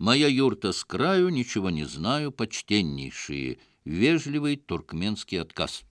Моя юрта с краю, ничего не знаю, почтеннейшие. Вежливый туркменский отказ.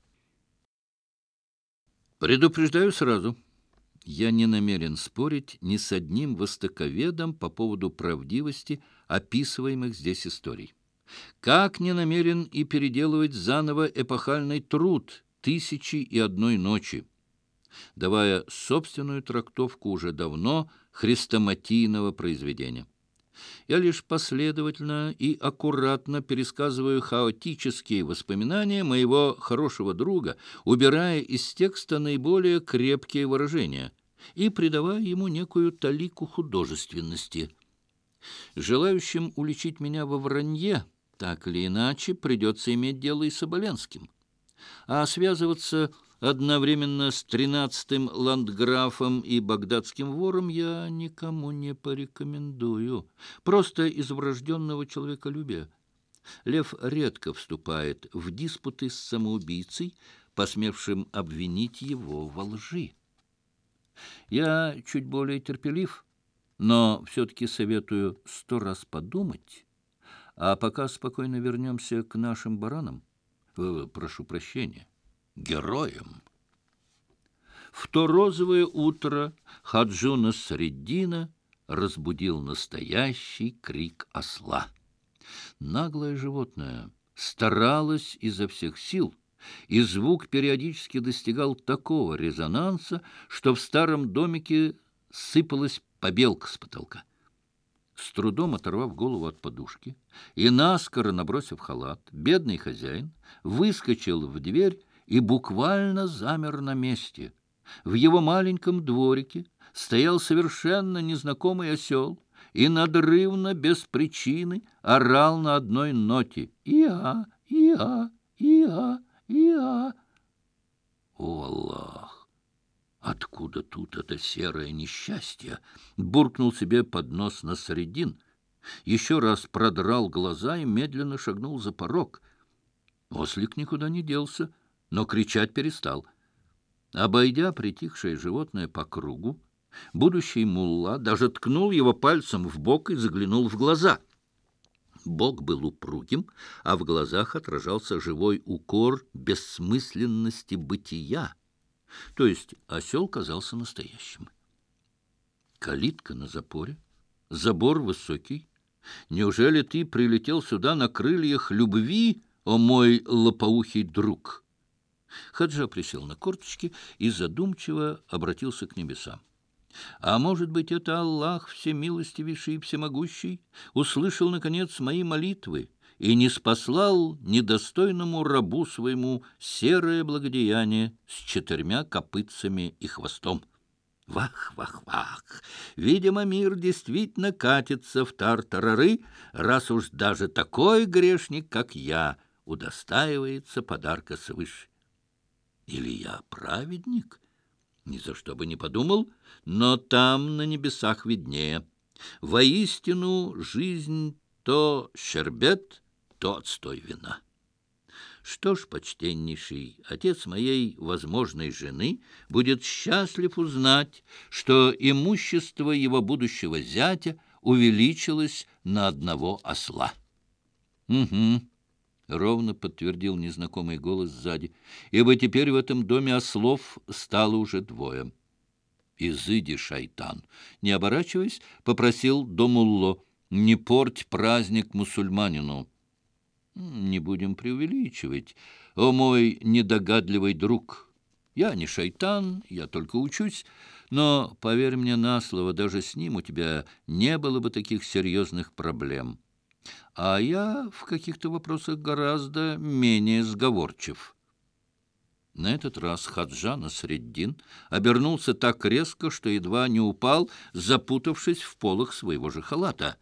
Предупреждаю сразу. Я не намерен спорить ни с одним востоковедом по поводу правдивости описываемых здесь историй. Как не намерен и переделывать заново эпохальный труд «Тысячи и одной ночи», давая собственную трактовку уже давно хрестоматийного произведения. Я лишь последовательно и аккуратно пересказываю хаотические воспоминания моего хорошего друга, убирая из текста наиболее крепкие выражения и придавая ему некую талику художественности. Желающим уличить меня во вранье, так или иначе, придется иметь дело и с Оболенским. А связываться одновременно с 13-м ландграфом и багдадским вором я никому не порекомендую. Просто из врожденного человеколюбия. Лев редко вступает в диспуты с самоубийцей, посмевшим обвинить его во лжи. Я чуть более терпелив, но все-таки советую 100 раз подумать, а пока спокойно вернемся к нашим баранам. Прошу прощения, героям. В то розовое утро Хаджуна Среддина разбудил настоящий крик осла. Наглое животное старалось изо всех сил, и звук периодически достигал такого резонанса, что в старом домике сыпалась побелка с потолка. С трудом оторвав голову от подушки и наскоро набросив халат, бедный хозяин выскочил в дверь и буквально замер на месте. В его маленьком дворике стоял совершенно незнакомый осел и надрывно, без причины, орал на одной ноте: «Иа, иа, иа, иа». О, Аллах! Откуда тут это серое несчастье? Буркнул себе под нос Насреддин, еще раз продрал глаза и медленно шагнул за порог. Ослик никуда не делся, но кричать перестал. Обойдя притихшее животное по кругу, будущий мулла даже ткнул его пальцем в бок и заглянул в глаза. Бок был упругим, а в глазах отражался живой укор бессмысленности бытия. То есть осел казался настоящим. Калитка на запоре, забор высокий. Неужели ты прилетел сюда на крыльях любви, о мой лопоухий друг? Хаджа присел на корточки и задумчиво обратился к небесам. А может быть, это Аллах всемилостивейший и всемогущий услышал, наконец, мои молитвы и не спаслал недостойному рабу своему серое благодеяние с 4 копытцами и хвостом. Вах, вах, вах! Видимо, мир действительно катится в тартарары, раз уж даже такой грешник, как я, удостаивается подарка свыше. Или я праведник? Ни за что бы не подумал, но там на небесах виднее. Воистину, жизнь то щербет, то отстой вина. Что ж, почтеннейший отец моей возможной жены будет счастлив узнать, что имущество его будущего зятя увеличилось на одного осла. Угу. — ровно подтвердил незнакомый голос сзади, — ибо теперь в этом доме ослов стало уже 2. «Изыди, шайтан!» — не оборачиваясь, попросил Домулло: «Не порть праздник мусульманину». «Не будем преувеличивать, о мой недогадливый друг. Я не шайтан, я только учусь, но, поверь мне на слово, даже с ним у тебя не было бы таких серьезных проблем. А я в каких-то вопросах гораздо менее сговорчив». На этот раз Хаджа Насреддин обернулся так резко, что едва не упал, запутавшись в полах своего же халата.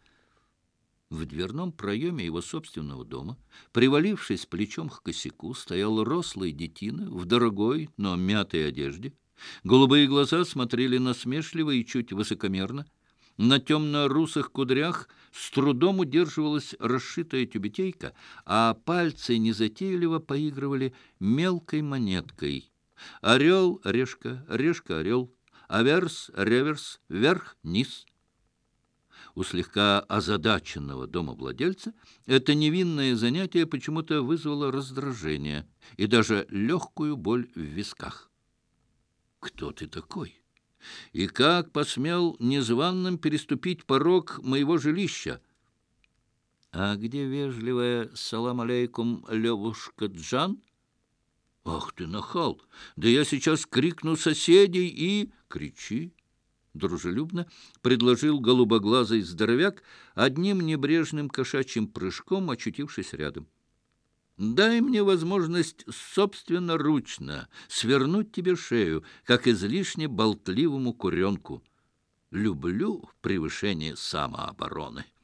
В дверном проеме его собственного дома, привалившись плечом к косяку, стоял рослый детина в дорогой, но мятой одежде. Голубые глаза смотрели насмешливо и чуть высокомерно. На темно-русых кудрях с трудом удерживалась расшитая тюбетейка, а пальцы незатейливо поигрывали мелкой монеткой. Орел, решка, решка, орел, аверс, реверс, вверх, низ. У слегка озадаченного домовладельца это невинное занятие почему-то вызвало раздражение и даже легкую боль в висках. «Кто ты такой? И как посмел незваным переступить порог моего жилища? А где вежливая «салам алейкум, Левушка Джан»? Ах ты, нахал! Да я сейчас крикну соседей и... Кричи!» Дружелюбно предложил голубоглазый здоровяк, одним небрежным кошачьим прыжком очутившись рядом. «Дай мне возможность собственноручно свернуть тебе шею, как излишне болтливому куренку. Люблю превышение самообороны».